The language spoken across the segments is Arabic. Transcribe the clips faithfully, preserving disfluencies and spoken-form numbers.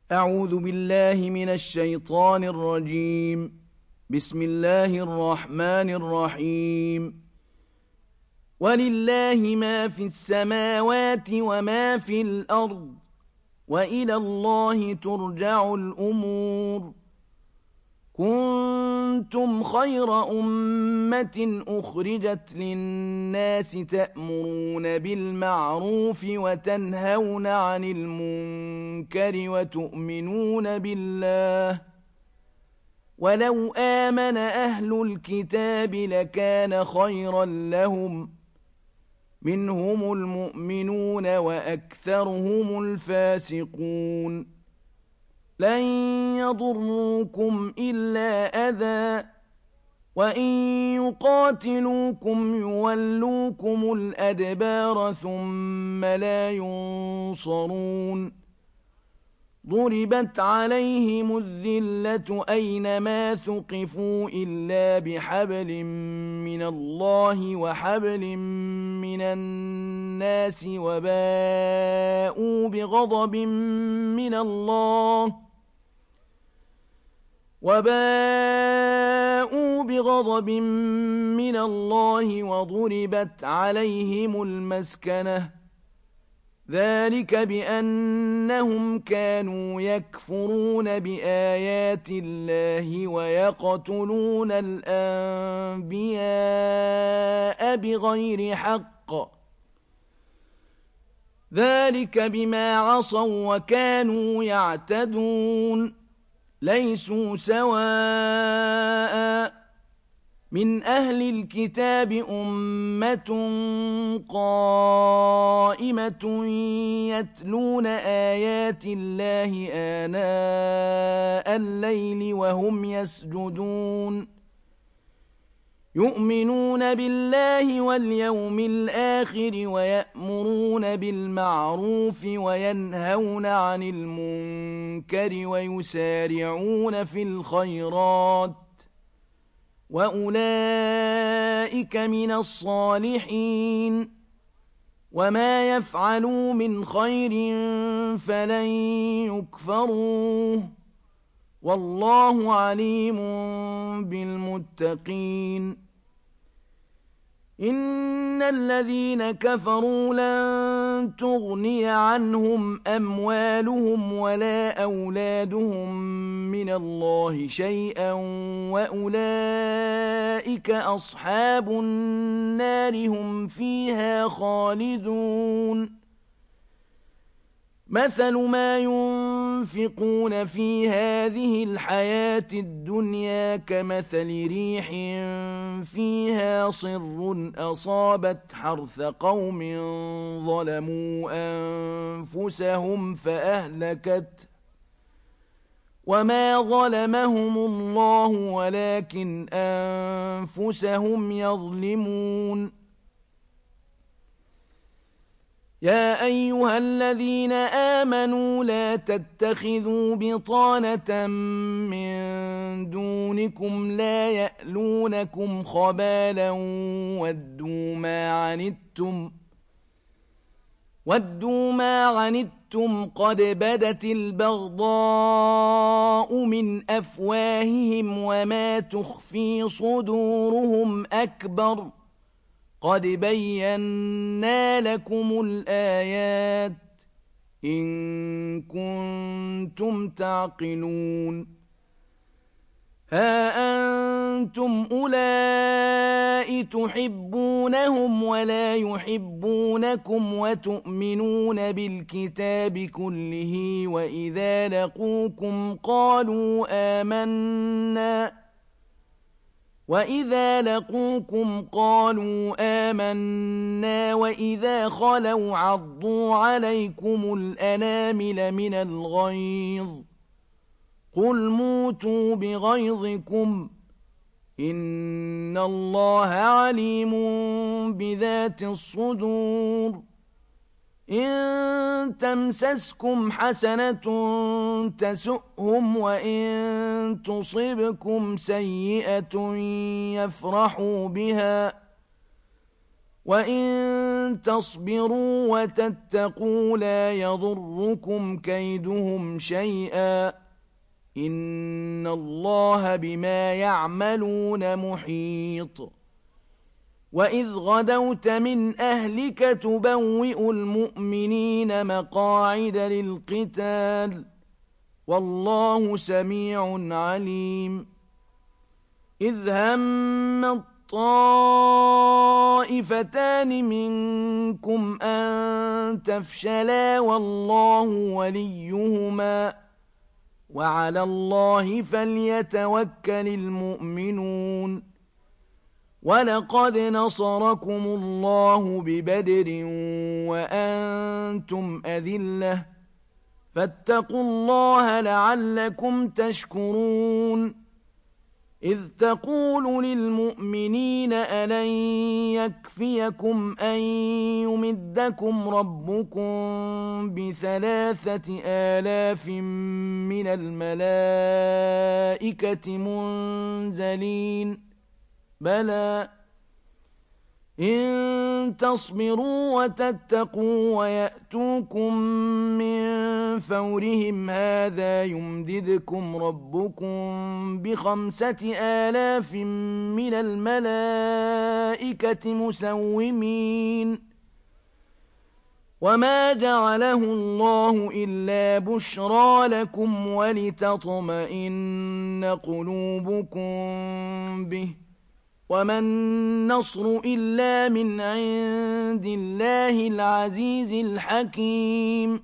أعوذ بالله من الشيطان الرجيم. بسم الله الرحمن الرحيم. ولله ما في السماوات وما في الأرض وإلى الله ترجع الأمور. كنتم خير أمة أخرجت للناس تأمرون بالمعروف وتنهون عن المنكر وتؤمنون بالله. ولو آمن أهل الكتاب لكان خيرا لهم، منهم المؤمنون وأكثرهم الفاسقون. لن يضروكم إلا أذى، وإن يقاتلوكم يولوكم الأدبار ثم لا ينصرون. ضربت عليهم الذلة أينما ثقفوا إلا بحبل من الله وحبل من الناس وباءوا بغضب من الله وباءوا بغضب من الله وضربت عليهم المسكنة. ذلك بأنهم كانوا يكفرون بآيات الله ويقتلون الأنبياء بغير حق. ذلك بما عصوا وكانوا يعتدون. ليسوا سواء، من أهل الكتاب أمة قائمة يتلون آيات الله آناء الليل وهم يسجدون، يؤمنون بالله واليوم الآخر ويأمرون بالمعروف وينهون عن المنكر ويسارعون في الخيرات، وأولئك من الصالحين. وما يفعلوا من خير فلن يكفروه، والله عليم بالمتقين. إن الذين كفروا لن تغني عنهم أموالهم ولا أولادهم من الله شيئا، وأولئك أصحاب النار هم فيها خالدون. مثل ما ينفقون في هذه الحياة الدنيا كمثل ريح فيها صر أصابت حرث قوم ظلموا أنفسهم فأهلكت، وما ظلمهم الله ولكن أنفسهم يظلمون. يا أيها الذين آمنوا لا تتخذوا بطانة من دونكم لا يألونكم خبالا ودوا ما عنتم ودوا ما عنتم قد بدت البغضاء من أفواههم وما تخفي صدورهم أكبر. قد بينا لكم الآيات إن كنتم تعقلون. ها أنتم أولئك تحبونهم ولا يحبونكم وتؤمنون بالكتاب كله، وإذا لقوكم قالوا آمنا وَإِذَا لَقُوكُمْ قَالُوا آمَنَّا وَإِذَا خَلَوْا عَضُّوا عَلَيْكُمُ الْأَنَامِلَ مِنَ الْغَيْظِ. قُلْ مُوتُوا بِغَيْظِكُمْ إِنَّ اللَّهَ عَلِيمٌ بِذَاتِ الصُّدُورِ. إن تمسسكم حسنة تسؤهم وإن تصبكم سيئة يفرحوا بها وَإِن تَصْبِرُوا وَتَتَّقُوا لَا يَضُرُّكُمْ كَيْدُهُمْ شَيْئًا ۗ إِنَّ اللَّهَ بِمَا يَعْمَلُونَ مُحِيطٌ. وَإِذْ غَدَوْتَ مِنْ أَهْلِكَ تُبَوِّئُ الْمُؤْمِنِينَ مَقَاعِدَ لِلْقِتَالِ ۗ وَاللَّهُ سَمِيعٌ عَلِيمٌ. إِذْ هَمَّ الطَّائِفَتَانِ مِنكُمْ أَن تَفْشَلَا وَاللَّهُ وَلِيُّهُمَا ۗ وَعَلَى اللَّهِ فَلْيَتَوَكَّلِ الْمُؤْمِنُونَ. وَلَقَدْ نَصَرَكُمُ اللَّهُ بِبَدْرٍ وَأَنتُمْ أَذِلَّةٌ، فَاتَّقُوا اللَّهَ لَعَلَّكُمْ تَشْكُرُونَ. إِذْ تَقُولُ لِلْمُؤْمِنِينَ أَلَنْ يَكْفِيَكُمْ أَنْ يُمِدَّكُمْ رَبُّكُمْ بِثَلَاثَةِ آلَافٍ مِّنَ الْمَلَائِكَةِ مُنزَلِينَ؟ بَلَى، إِن تَصْبِرُوا وَتَتَّقُوا وَيَأْتُوكُم مِّن فَوْرِهِمْ هَٰذَا يُمْدِدْكُمْ رَبُّكُم بِخَمْسَةِ آلَافٍ مِّنَ الْمَلَائِكَةِ مُسَوِّمِينَ. وَمَا جَعَلَهُ اللَّهُ إِلَّا بُشْرَىٰ لَكُمْ وَلِتَطْمَئِنَّ قُلُوبُكُم بِهِ ۗ وَمَا النَّصْرُ إِلَّا مِنْ عِندِ اللَّهِ الْعَزِيزِ الْحَكِيمِ.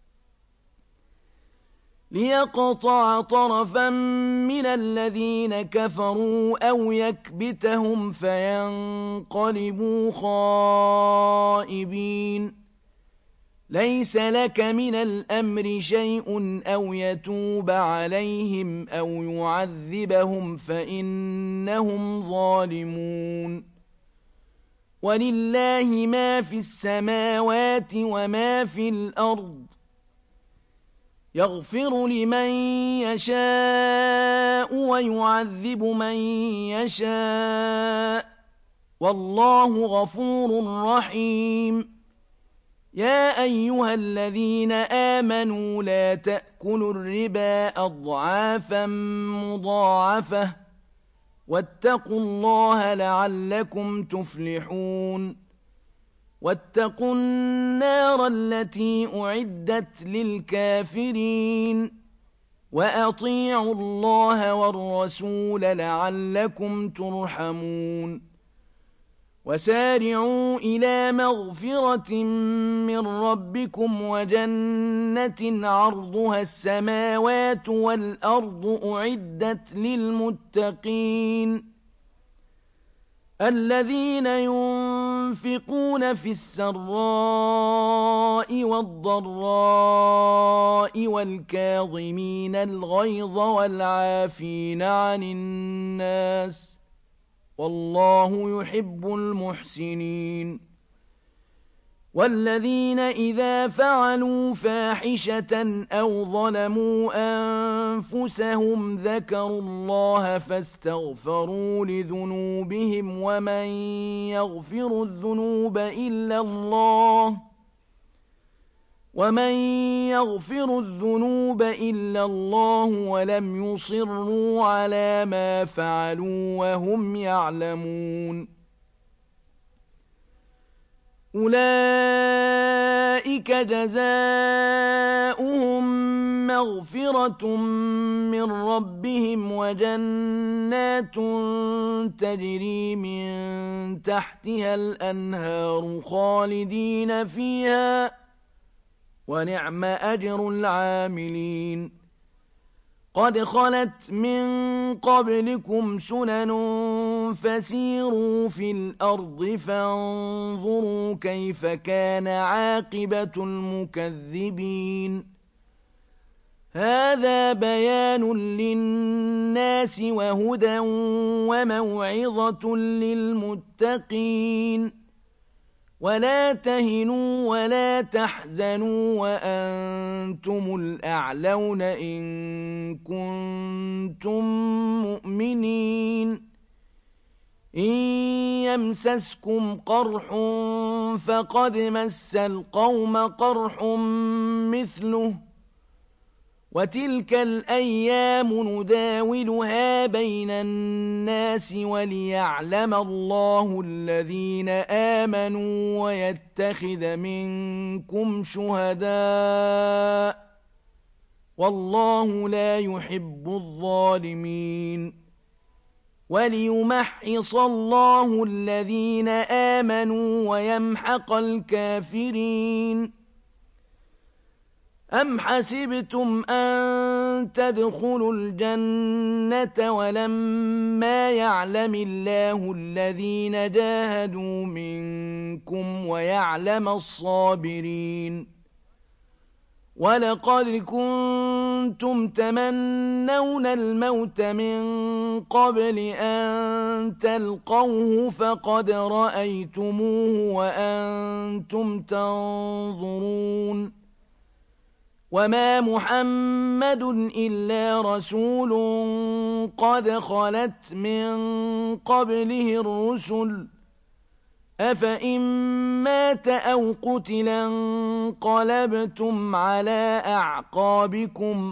لِيَقْطَعَ طَرَفًا مِّنَ الَّذِينَ كَفَرُوا أَوْ يَكْبِتَهُمْ فَيَنقَلِبُوا خَائِبِينَ. لَيْسَ لَكَ مِنَ الْأَمْرِ شَيْءٌ أَوْ يَتُوبَ عَلَيْهِمْ أَوْ يُعَذِّبَهُمْ فَإِنَّهُمْ ظَالِمُونَ. وَلِلَّهِ مَا فِي السَّمَاوَاتِ وَمَا فِي الْأَرْضِ، يَغْفِرُ لِمَن يَشَاءُ وَيُعَذِّبُ مَن يَشَاءُ، وَاللَّهُ غَفُورٌ رَّحِيمٌ. يَا أَيُّهَا الَّذِينَ آمَنُوا لَا تَأْكُلُوا الرِّبَا أَضْعَافًا مُّضَاعَفَةً، وَاتَّقُوا اللَّهَ لَعَلَّكُمْ تُفْلِحُونَ. وَاتَّقُوا النَّارَ الَّتِي أُعِدَّتْ لِلْكَافِرِينَ. وَأَطِيعُوا اللَّهَ وَالرَّسُولَ لَعَلَّكُمْ تُرْحَمُونَ. وَسَارِعُوا إِلَىٰ مَغْفِرَةٍ مِّن رَّبِّكُمْ وَجَنَّةٍ عَرْضُهَا السَّمَاوَاتُ وَالْأَرْضُ أُعِدَّتْ لِلْمُتَّقِينَ الَّذِينَ يُنفِقُونَ فِي السَّرَّاءِ وَالضَّرَّاءِ وَالْكَاظِمِينَ الْغَيْظَ وَالْعَافِينَ عَنِ النَّاسِ ۗ وَاللَّهُ يُحِبُّ الْمُحْسِنِينَ. وَالَّذِينَ إِذَا فَعَلُوا فَاحِشَةً أَوْ ظَلَمُوا أَنفُسَهُمْ ذَكَرُوا اللَّهَ فَاسْتَغْفَرُوا لِذُنُوبِهِمْ وَمَن يَغْفِرُ الذُّنُوبَ إِلَّا اللَّهُ وَمَن يَغْفِرُ الذُّنُوبَ إِلَّا اللَّهُ وَلَمْ يُصِرُّوا عَلَىٰ مَا فَعَلُوا وَهُمْ يَعْلَمُونَ. أُولَٰئِكَ جَزَاؤُهُم مَّغْفِرَةٌ مِّن رَّبِّهِمْ وَجَنَّاتٌ تَجْرِي مِن تَحْتِهَا الْأَنْهَارُ خَالِدِينَ فِيهَا ۚ وَنِعْمَ أَجْرُ الْعَامِلِينَ. قَدْ خَلَتْ مِن قَبْلِكُمْ سُنَنٌ فَسِيرُوا فِي الْأَرْضِ فَانظُرُوا كَيْفَ كَانَ عَاقِبَةُ الْمُكَذِّبِينَ. هَٰذَا بَيَانٌ لِّلنَّاسِ وَهُدًى وَمَوْعِظَةٌ لِّلْمُتَّقِينَ. وَلَا تَهِنُوا وَلَا تَحْزَنُوا وَأَنتُمُ الْأَعْلَوْنَ إِن كُنتُم مُّؤْمِنِينَ. إن يمسسكم قرح فقد مس القوم قرح مثله وتلك الأيام نداولها بين الناس وليعلم الله الذين آمنوا ويتخذ منكم شهداء والله لا يحب الظالمين وليمحص الله الذين آمنوا ويمحق الكافرين أم حسبتم أن تدخلوا الجنة ولما يعلم الله الذين جاهدوا منكم ويعلم الصابرين ولقد كنتم تمنون الموت من قبل أن تلقوه فقد رأيتموه وأنتم تنظرون وما محمد إلا رسول قد خلت من قبله الرسل أفإن مات أو قتل انقلبتم على أعقابكم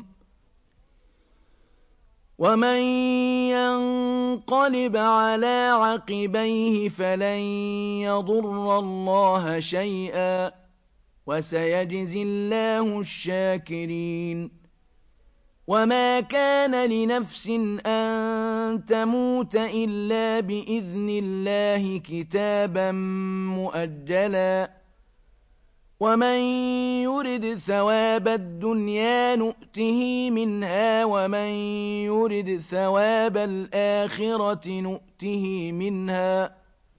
ومن ينقلب على عقبيه فلن يضر الله شيئا وسيجزي الله الشاكرين وما كان لنفس أن تموت إلا بإذن الله كتابا مؤجلا ومن يرد ثواب الدنيا نؤته منها ومن يرد ثواب الآخرة نؤته منها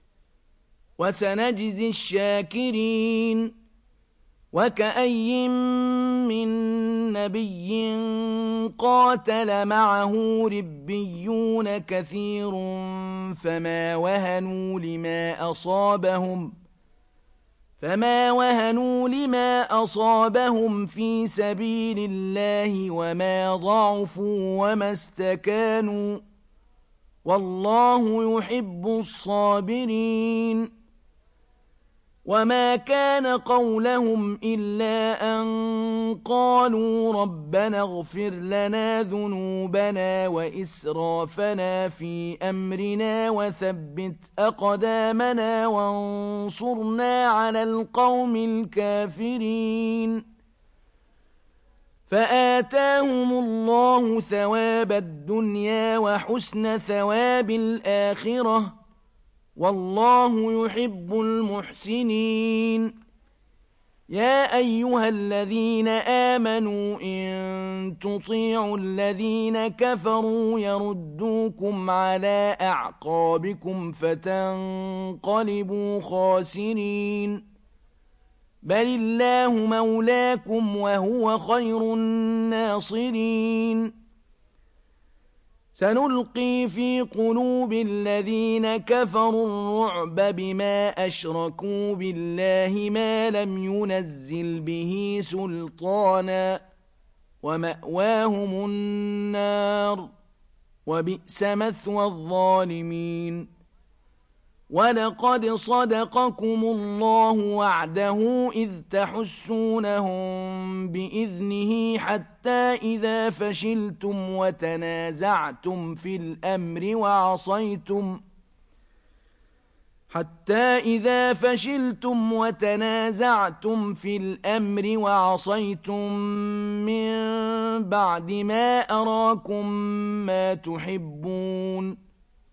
وسنجزي الشاكرين وكأي من نبي قاتل معه ربيون كثير فما وهنوا لما أصابهم فما وهنوا لما أصابهم في سبيل الله وما ضعفوا وما استكانوا والله يحب الصابرين وما كان قولهم إلا أن قالوا ربنا اغفر لنا ذنوبنا وإسرافنا في أمرنا وثبت أقدامنا وانصرنا على القوم الكافرين فآتاهم الله ثواب الدنيا وحسن ثواب الآخرة والله يحب المحسنين يا أيها الذين آمنوا إن تطيعوا الذين كفروا يردوكم على أعقابكم فتنقلبوا خاسرين بل الله مولاكم وهو خير الناصرين سنلقي في قلوب الذين كفروا الرعب بما أشركوا بالله ما لم ينزل به سلطانا ومأواهم النار وبئس مثوى الظالمين ولقد صدقكم الله وعده إذ تحسونهم بإذنه حتى إذا فشلتم وتنازعتم في الأمر وعصيتم حتى إذا فشلتم وتنازعتم في الأمر وعصيتم من بعد ما أراكم ما تحبون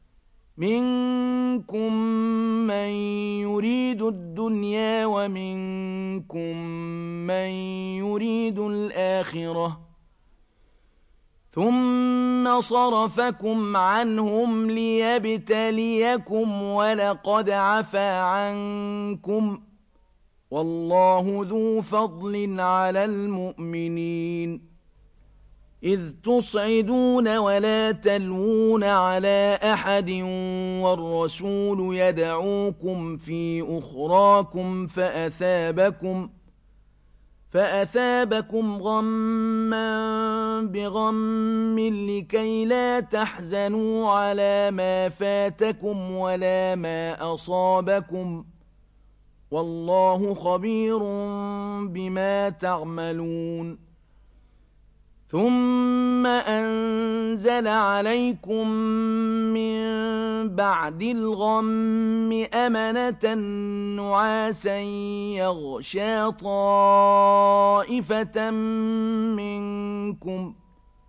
منكم من يريد الدنيا ومنكم من يريد الآخرة ثم صرفكم عنهم ليبتليكم ولقد عفا عنكم والله ذو فضل على المؤمنين إذ تصعدون ولا تلوون على أحد والرسول يدعوكم في أخراكم فأثابكم فأثابكم غما بغم لكي لا تحزنوا على ما فاتكم ولا ما أصابكم والله خبير بما تعملون ثم أنزل عليكم من بعد الغم أمنة نعاسا يغشى طائفة منكم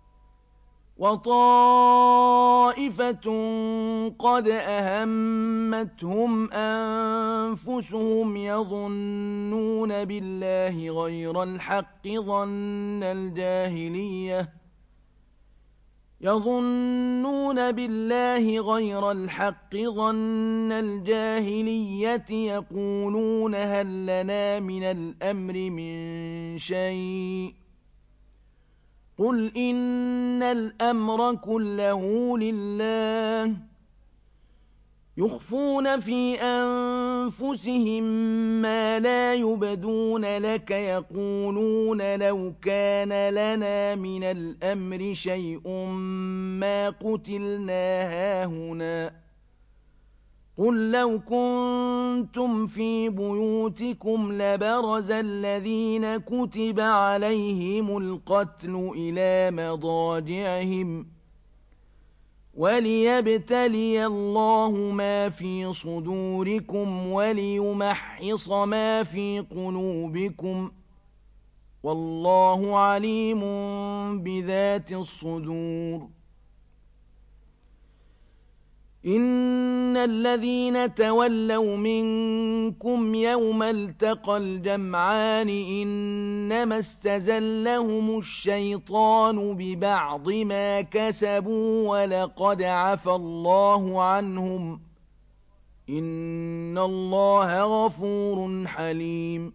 وطائفة قد أهمتهم أنفسهم يظنون بالله غير الحق ظن الجاهلية يظنون بالله غير الحق ظن الجاهلية يقولون هل لنا من الأمر من شيء قل إن الأمر كله لله يخفون في أنفسهم ما لا يبدون لك يقولون لو كان لنا من الأمر شيء ما قتلنا هاهنا قل لو كنتم في بيوتكم لبرز الذين كتب عليهم القتل إلى مضاجعهم وليبتلي الله ما في صدوركم وليمحص ما في قلوبكم والله عليم بذات الصدور إن الذين تولوا منكم يوم التقى الجمعان إنما استزلهم الشيطان ببعض ما كسبوا ولقد عفى الله عنهم إن الله غفور حليم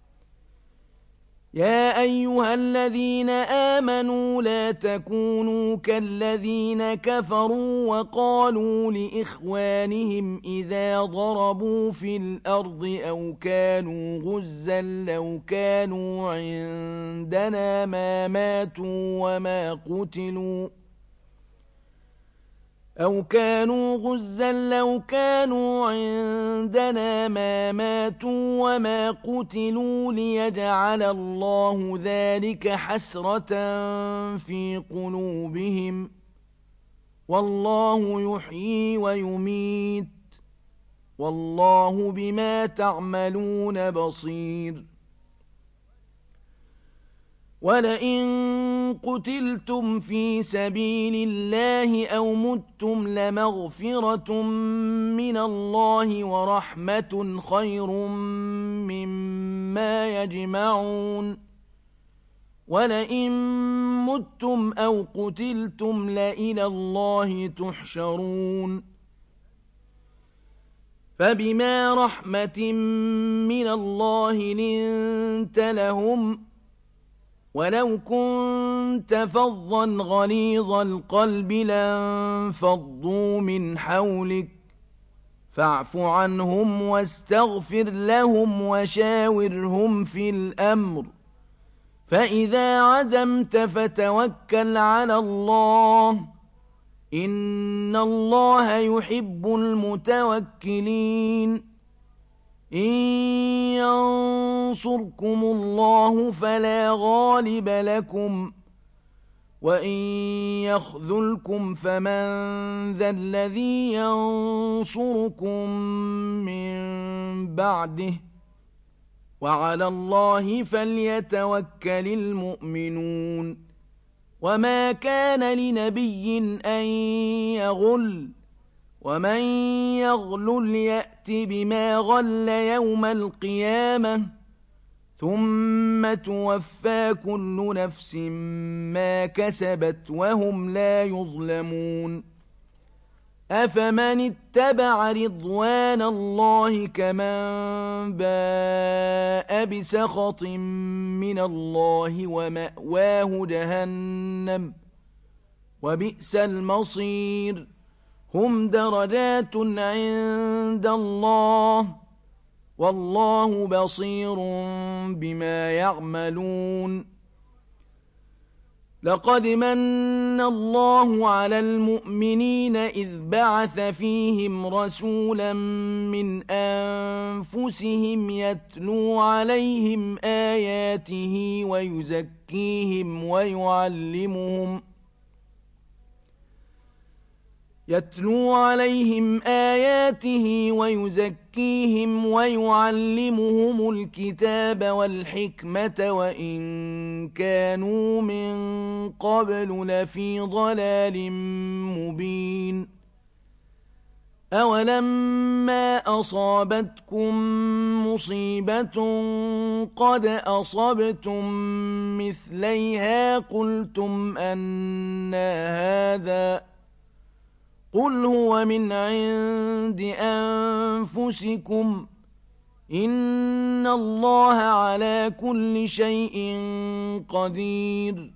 يا أيها الذين آمنوا لا تكونوا كالذين كفروا وقالوا لإخوانهم إذا ضربوا في الأرض أو كانوا غزا لو كانوا عندنا ما ماتوا وما قتلوا أو كانوا غزا لو كانوا عندنا ما ماتوا وما قتلوا ليجعل الله ذلك حسرة في قلوبهم والله يحيي ويميت والله بما تعملون بصير ولئن قتلتم في سبيل الله أو متم لمغفرة من الله ورحمة خير مما يجمعون ولئن متم أو قتلتم لإلى الله تحشرون فبما رحمة من الله لنت لهم ولو كنت فظا غليظ القلب لانفضوا من حولك فاعف عنهم واستغفر لهم وشاورهم في الأمر فإذا عزمت فتوكل على الله إن الله يحب المتوكلين إن ينصركم الله فلا غالب لكم وإن يخذلكم فمن ذا الذي ينصركم من بعده وعلى الله فليتوكل المؤمنون وما كان لنبي أن يغل ومن يغلل يأت بما غل يوم القيامة ثم توفى كل نفس ما كسبت وهم لا يظلمون أفمن اتبع رضوان الله كمن باء بسخط من الله ومأواه جهنم وبئس المصير هم درجات عند الله والله بصير بما يعملون لقد من الله على المؤمنين إذ بعث فيهم رسولا من أنفسهم يتلو عليهم آياته ويزكيهم ويعلمهم يتلو عليهم آياته ويزكيهم ويعلمهم الكتاب والحكمة وإن كانوا من قبل لفي ضلال مبين أولما أصابتكم مصيبة قد أصبتم مثليها قلتم أنى هذا قل هو من عند أنفسكم إن الله على كل شيء قدير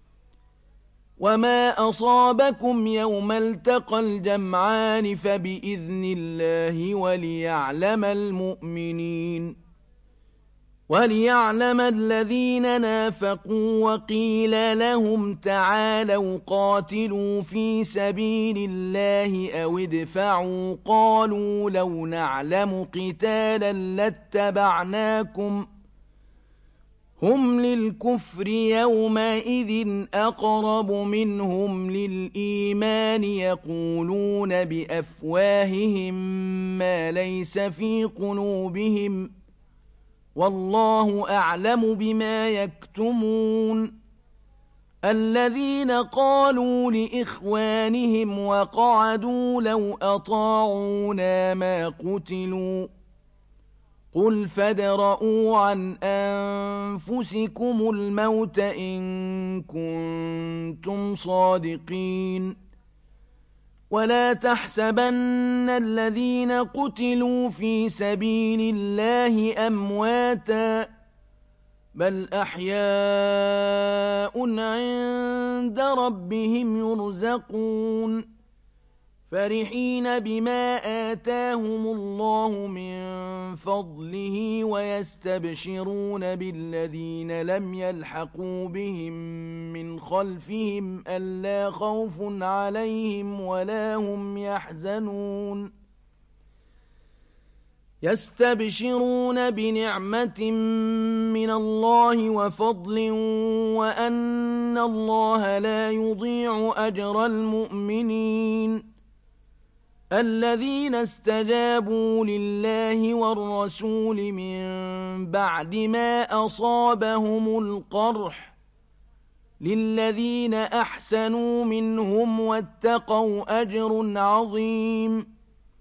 وما أصابكم يوم التقى الجمعان فبإذن الله وليعلم المؤمنين وليعلم الذين نافقوا وقيل لهم تعالوا قاتلوا في سبيل الله أو ادفعوا قالوا لو نعلم قتالا لاتبعناكم هم للكفر يومئذ أقرب منهم للإيمان يقولون بأفواههم ما ليس في قلوبهم والله أعلم بما يكتمون الذين قالوا لإخوانهم وقعدوا لو أطاعونا ما قتلوا قل فادرءوا عن أنفسكم الموت إن كنتم صادقين ولا تحسبن الذين قتلوا في سبيل الله أمواتا بل أحياء عند ربهم يرزقون فرحين بما آتاهم الله من فضله ويستبشرون بالذين لم يلحقوا بهم من خلفهم ألا خوف عليهم ولا هم يحزنون يستبشرون بنعمة من الله وفضل وأن الله لا يضيع أجر المؤمنين الذين استجابوا لله والرسول من بعد ما أصابهم القرح للذين أحسنوا منهم واتقوا أجر عظيم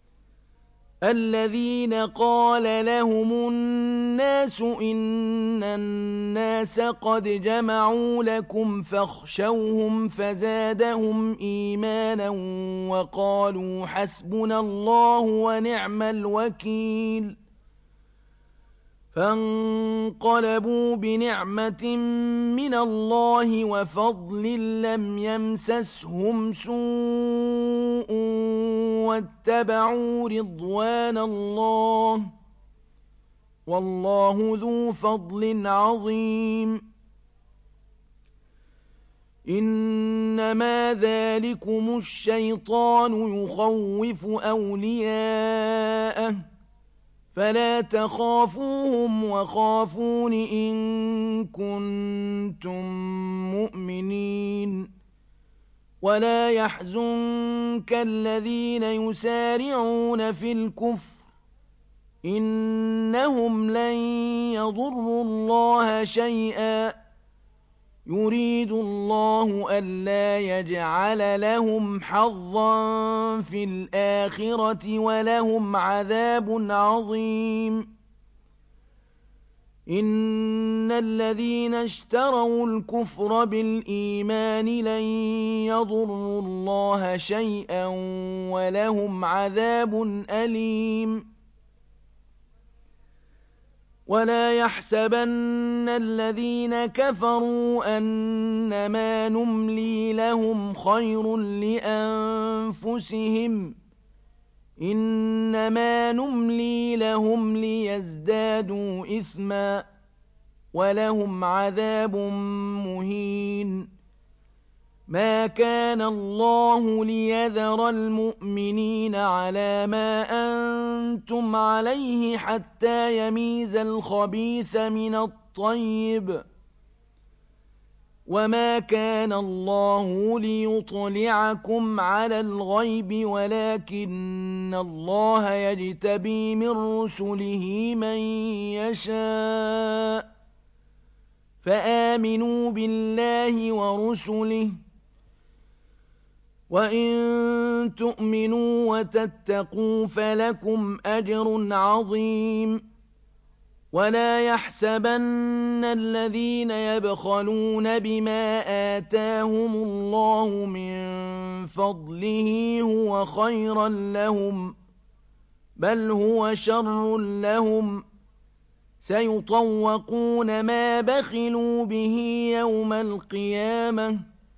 الذين قال لهم الناس إن الناس قد جمعوا لكم فاخشوهم فزادهم إيمانا وقالوا حسبنا الله ونعم الوكيل فانقلبوا بنعمة من الله وفضل لم يمسسهم سوء واتبعوا رضوان الله والله ذو فضل عظيم إنما ذلكم الشيطان يخوف أولياءه فلا تخافوهم وخافون إن كنتم مؤمنين ولا يحزنك الذين يسارعون في الكفر إنهم لن يضروا الله شيئا يريد الله ألا يجعل لهم حظا في الآخرة ولهم عذاب عظيم إن الذين اشتروا الكفر بالإيمان لن يضروا الله شيئا ولهم عذاب أليم ولا يحسبن الذين كفروا أنما نملي لهم خير لأنفسهم إنما نملي لهم ليزدادوا إثما ولهم عذاب مهين ما كان الله ليذر المؤمنين على ما أنتم عليه حتى يميز الخبيث من الطيب وما كان الله ليطلعكم على الغيب ولكن الله يجتبي من رسله من يشاء فآمنوا بالله ورسله وإن تؤمنوا وتتقوا فلكم أجر عظيم ولا يحسبن الذين يبخلون بما آتاهم الله من فضله هو خيرا لهم بل هو شر لهم سيطوقون ما بخلوا به يوم القيامة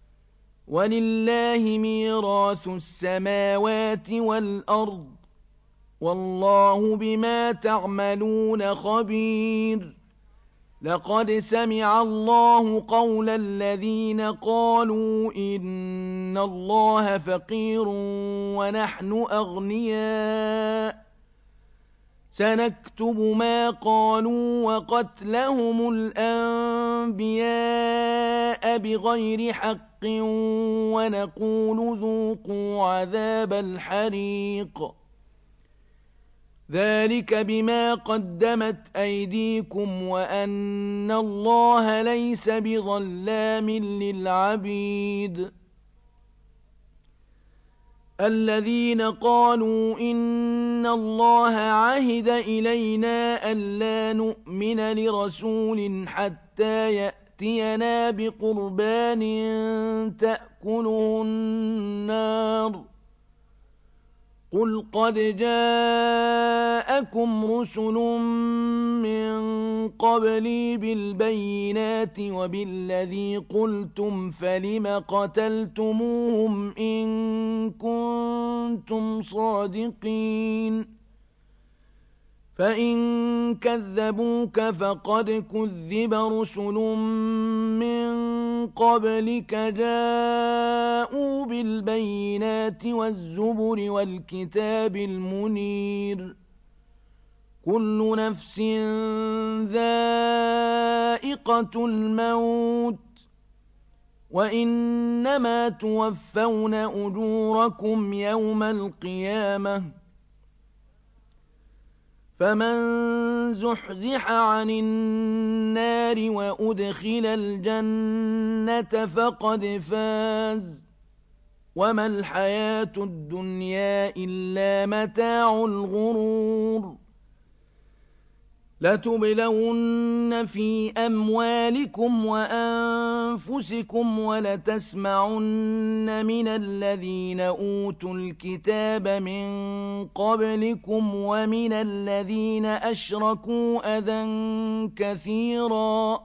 ولله ميراث السماوات والأرض والله بما تعملون خبير لقد سمع الله قول الذين قالوا إن الله فقير ونحن أغنياء سنكتب ما قالوا وقتلهم الأنبياء بغير حق ونقول ذوقوا عذاب الحريق ذلك بما قدمت أيديكم وأن الله ليس بظلام للعبيد الذين قالوا إن الله عهد إلينا ألا نؤمن لرسول حتى يأتينا بقربان تأكله النار قل قد جاءكم رسل من قبلي بالبينات وبالذي قلتم فلم قتلتموهم إن كنتم صادقين فإن كذبوك فقد كذب رسل من قبلك جاءوا بالبينات والزبر والكتاب المنير كل نفس ذائقة الموت وإنما توفون أجوركم يوم القيامة فمن زحزح عن النار وأدخل الجنة فقد فاز وما الحياة الدنيا إلا متاع الغرور لتبلون في أموالكم وأنفسكم ولتسمعن من الذين أوتوا الكتاب من قبلكم ومن الذين أشركوا أذى كثيرا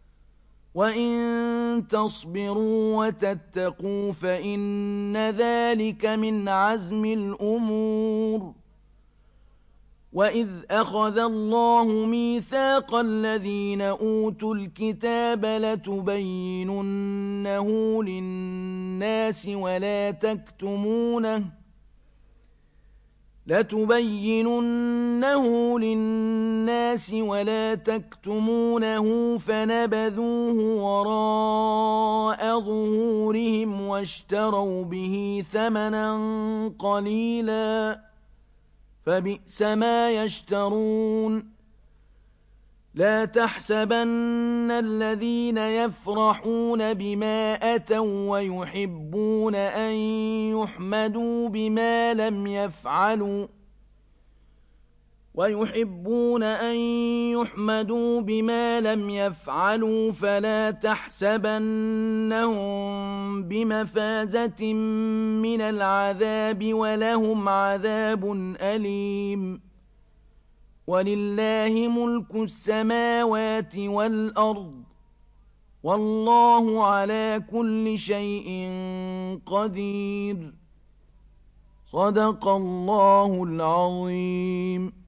وإن تصبروا وتتقوا فإن ذلك من عزم الأمور وإذ أخذ الله ميثاق الذين أوتوا الكتاب لتبيننه للناس ولا تكتمونه لتبيننه للناس ولا تكتمونه فنبذوه وراء ظهورهم واشتروا به ثمنا قليلا فبئس ما يشترون لا تحسبن الذين يفرحون بما أتوا ويحبون أن يحمدوا بما لم يفعلوا ويحبون أن يحمدوا بما لم يفعلوا فلا تحسبنهم بمفازة من العذاب ولهم عذاب أليم ولله ملك السماوات والأرض والله على كل شيء قدير صدق الله العظيم.